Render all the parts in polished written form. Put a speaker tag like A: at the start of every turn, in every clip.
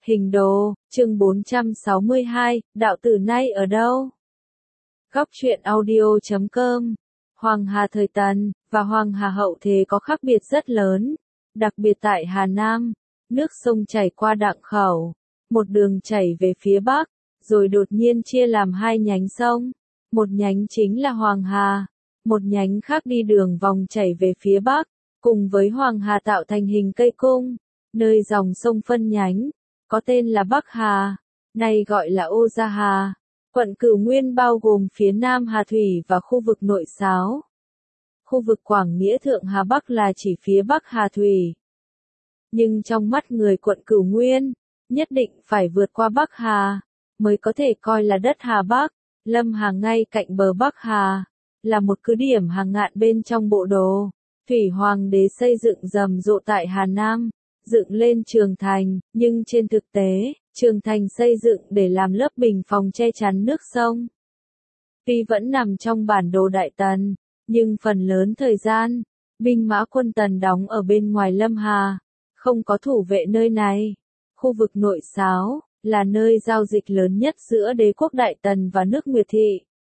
A: Hình đồ, chương 462, đạo tử nay ở đâu? Góc truyện audio.com. Hoàng Hà thời Tần và Hoàng Hà hậu thế có khác biệt rất lớn, đặc biệt tại Hà Nam, nước sông chảy qua Đặng Khẩu, một đường chảy về phía bắc, rồi đột nhiên chia làm hai nhánh sông, một nhánh chính là Hoàng Hà, một nhánh khác đi đường vòng chảy về phía bắc, cùng với Hoàng Hà tạo thành hình cây cung, nơi dòng sông phân nhánh, có tên là Bắc Hà, nay gọi là Ô Gia Hà. Quận Cửu Nguyên bao gồm phía Nam Hà Thủy và khu vực Nội Sáo. Khu vực Quảng Nghĩa Thượng Hà Bắc là chỉ phía Bắc Hà Thủy. Nhưng trong mắt người quận Cửu Nguyên, nhất định phải vượt qua Bắc Hà, mới có thể coi là đất Hà Bắc. Lâm Hà ngay cạnh bờ Bắc Hà, là một cứ điểm hàng ngạn bên trong bộ đồ. Thủy Hoàng đế xây dựng rầm rộ tại Hà Nam, dựng lên Trường Thành, nhưng trên thực tế, Trường Thành xây dựng để làm lớp bình phòng che chắn nước sông. Tuy vẫn nằm trong bản đồ Đại Tần, nhưng phần lớn thời gian, binh mã quân Tần đóng ở bên ngoài Lâm Hà, không có thủ vệ nơi này. Khu vực Nội Sáo là nơi giao dịch lớn nhất giữa đế quốc Đại Tần và nước Nguyệt Thị.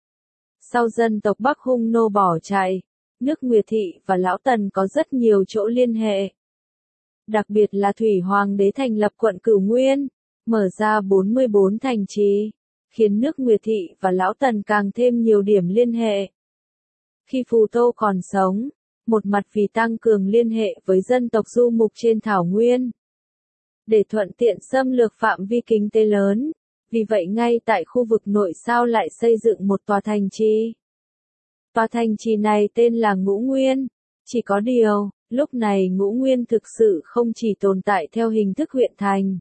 A: Sau dân tộc Bắc Hung nô bỏ chạy, nước Nguyệt Thị và Lão Tần có rất nhiều chỗ liên hệ. Đặc biệt là Thủy Hoàng đế thành lập quận Cửu Nguyên, mở ra 44 thành trì, khiến nước Nguyệt Thị và Lão Tần càng thêm nhiều điểm liên hệ. Khi Phù Tô còn sống, một mặt vì tăng cường liên hệ với dân tộc du mục trên Thảo Nguyên, để thuận tiện xâm lược phạm vi kinh tế lớn, vì vậy ngay tại khu vực Nội Sao lại xây dựng một tòa thành trì. Tòa thành trì này tên là Ngũ Nguyên, chỉ có điều, lúc này Ngũ Nguyên thực sự không chỉ tồn tại theo hình thức huyện thành.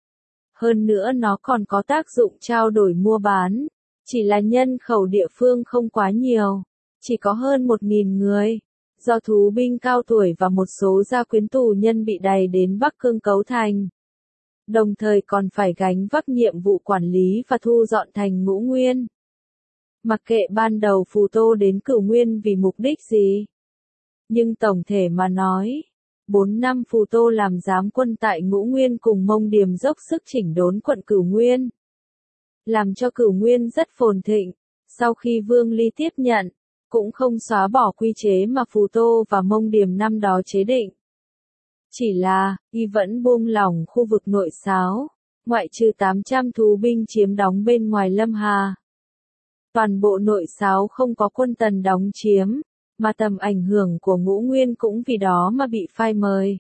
A: Hơn nữa nó còn có tác dụng trao đổi mua bán, chỉ là nhân khẩu địa phương không quá nhiều, chỉ có hơn 1.000 người, do thú binh cao tuổi và một số gia quyến tù nhân bị đày đến Bắc Cương cấu thành. Đồng thời còn phải gánh vác nhiệm vụ quản lý và thu dọn thành Ngũ Nguyên. Mặc kệ ban đầu Phù Tô đến Cửu Nguyên vì mục đích gì, nhưng tổng thể mà nói, 4 năm Phù Tô làm giám quân tại Ngũ Nguyên cùng Mông Điềm dốc sức chỉnh đốn quận Cửu Nguyên, làm cho Cửu Nguyên rất phồn thịnh. Sau khi Vương Ly tiếp nhận, cũng không xóa bỏ quy chế mà Phù Tô và Mông Điềm năm đó chế định. Chỉ là, y vẫn buông lỏng khu vực Nội Sáo, ngoại trừ 800 thú binh chiếm đóng bên ngoài Lâm Hà. Toàn bộ Nội Sáo không có quân Tần đóng chiếm, mà tầm ảnh hưởng của Ngũ Nguyên cũng vì đó mà bị phai mờ.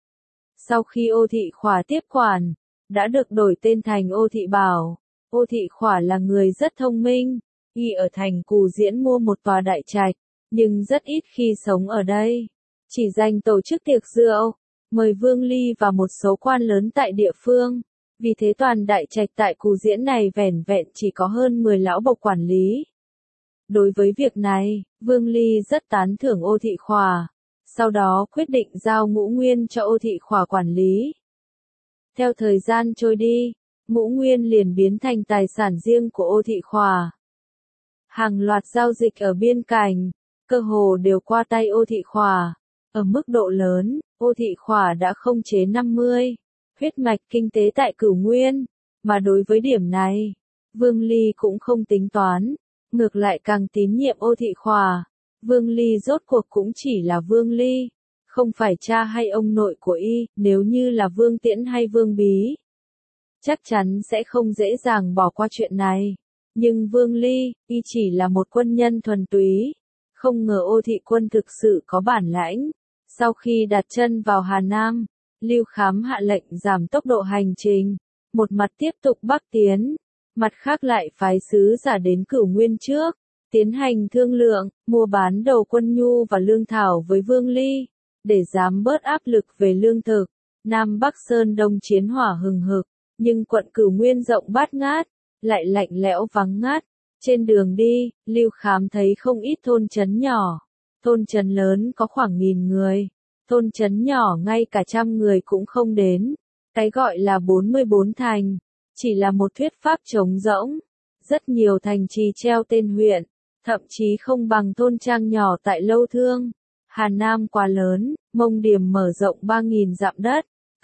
A: Sau khi Ô Thị Khỏa tiếp quản, đã được đổi tên thành Ô Thị Bảo. Ô Thị Khỏa là người rất thông minh, y ở thành Cù Diễn mua một tòa đại trạch, nhưng rất ít khi sống ở đây, chỉ dành tổ chức tiệc rượu, mời Vương Ly và một số quan lớn tại địa phương. Vì thế toàn đại trạch tại Cù Diễn này vẻn vẹn chỉ có hơn 10 lão bộc quản lý. Đối với việc này, Vương Ly rất tán thưởng Ô Thị Khỏa, sau đó quyết định giao Ngũ Nguyên cho Ô Thị Khỏa quản lý. Theo thời gian trôi đi, Ngũ Nguyên liền biến thành tài sản riêng của Ô Thị Khỏa. Hàng loạt giao dịch ở biên cảnh, cơ hồ đều qua tay Ô Thị Khỏa. Ở mức độ lớn, Ô Thị Khỏa đã khống chế 50 huyết mạch kinh tế tại Cửu Nguyên, mà đối với điểm này, Vương Ly cũng không tính toán, ngược lại càng tín nhiệm Ô Thị Khỏa. Vương Ly rốt cuộc cũng chỉ là Vương Ly, không phải cha hay ông nội của y. Nếu như là Vương Tiễn hay Vương Bí, chắc chắn sẽ không dễ dàng bỏ qua chuyện này. Nhưng Vương Ly, y chỉ là một quân nhân thuần túy, không ngờ Ô Thị quân thực sự có bản lãnh. Sau khi đặt chân vào Hà Nam, Lưu Khám hạ lệnh giảm tốc độ hành trình, một mặt tiếp tục bắc tiến, mặt khác lại phái sứ giả đến Cửu Nguyên trước, tiến hành thương lượng, mua bán đầu quân nhu và lương thảo với Vương Ly, để giảm bớt áp lực về lương thực. Nam Bắc Sơn Đông chiến hỏa hừng hực, nhưng quận Cửu Nguyên rộng bát ngát, lại lạnh lẽo vắng ngắt. Trên đường đi, Lưu Khám thấy không ít thôn trấn nhỏ, thôn trấn lớn có khoảng 1.000 người, thôn trấn nhỏ ngay cả 100 người cũng không đến. Cái gọi là 44 thành, chỉ là một thuyết pháp trống rỗng. Rất nhiều thành trì treo tên huyện, thậm chí không bằng thôn trang nhỏ tại Lâu Thương. Hà Nam quá lớn, Mông Điềm mở rộng 3.000 dặm đất,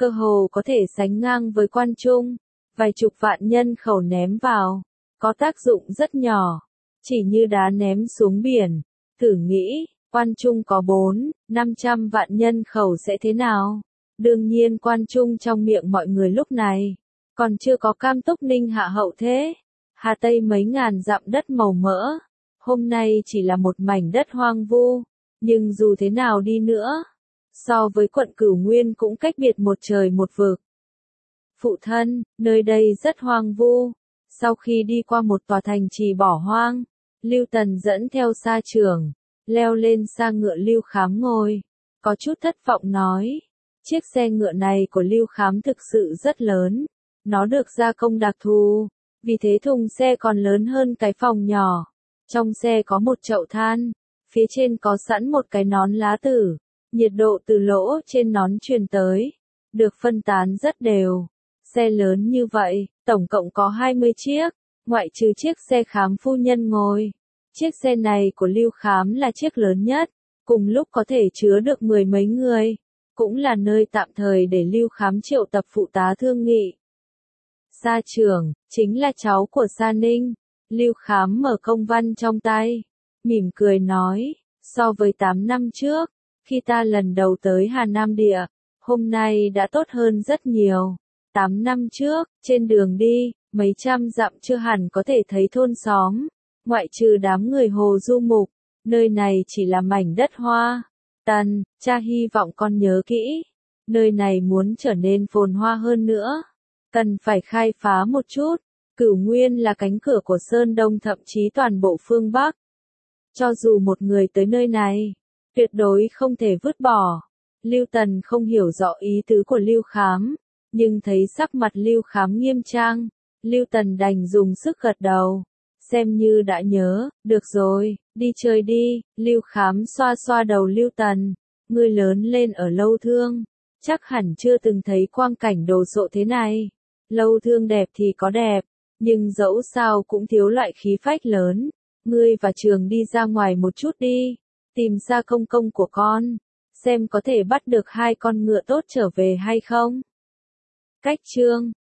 A: cơ hồ có thể sánh ngang với Quan Trung, vài chục vạn nhân khẩu ném vào, có tác dụng rất nhỏ, chỉ như đá ném xuống biển. Thử nghĩ, Quan Trung có 400-500 vạn nhân khẩu sẽ thế nào? Đương nhiên Quan Trung trong miệng mọi người lúc này, còn chưa có Cam Túc Ninh Hạ Hậu thế. Hà Tây mấy ngàn dặm đất màu mỡ, hôm nay chỉ là một mảnh đất hoang vu, nhưng dù thế nào đi nữa, so với quận Cửu Nguyên cũng cách biệt một trời một vực. Phụ thân, nơi đây rất hoang vu. Sau khi đi qua một tòa thành trì bỏ hoang, Lưu Tần dẫn theo Sa Trưởng, leo lên xa ngựa Lưu Khám ngồi, có chút thất vọng nói, chiếc xe ngựa này của Lưu Khám thực sự rất lớn, nó được gia công đặc thù, vì thế thùng xe còn lớn hơn cái phòng nhỏ. Trong xe có một chậu than, phía trên có sẵn một cái nón lá tử, nhiệt độ từ lỗ trên nón truyền tới, được phân tán rất đều. Xe lớn như vậy, tổng cộng có 20 chiếc, ngoại trừ chiếc xe Khám phu nhân ngồi. Chiếc xe này của Lưu Khám là chiếc lớn nhất, cùng lúc có thể chứa được 10 mấy người, cũng là nơi tạm thời để Lưu Khám triệu tập phụ tá thương nghị. Sa Trưởng, chính là cháu của Sa Ninh. Lưu Khám mở công văn trong tay, mỉm cười nói, so với 8 năm trước, khi ta lần đầu tới Hà Nam Địa, hôm nay đã tốt hơn rất nhiều. 8 năm trước, trên đường đi, mấy trăm dặm chưa hẳn có thể thấy thôn xóm, ngoại trừ đám người Hồ Du Mục, nơi này chỉ là mảnh đất hoa. Tần, cha hy vọng con nhớ kỹ, nơi này muốn trở nên phồn hoa hơn nữa, cần phải khai phá một chút. Cửu Nguyên là cánh cửa của Sơn Đông thậm chí toàn bộ phương Bắc. Cho dù một người tới nơi này, tuyệt đối không thể vứt bỏ. Lưu Tần không hiểu rõ ý tứ của Lưu Khám, nhưng thấy sắc mặt Lưu Khám nghiêm trang, Lưu Tần đành dùng sức gật đầu, xem như đã nhớ, được rồi, đi chơi đi. Lưu Khám xoa xoa đầu Lưu Tần, ngươi lớn lên ở Lâu Thương, chắc hẳn chưa từng thấy quang cảnh đồ sộ thế này. Lâu Thương đẹp thì có đẹp, nhưng dẫu sao cũng thiếu loại khí phách lớn. Ngươi và Trường đi ra ngoài một chút đi, tìm ra công công của con, xem có thể bắt được 2 con ngựa tốt trở về hay không. Cách chương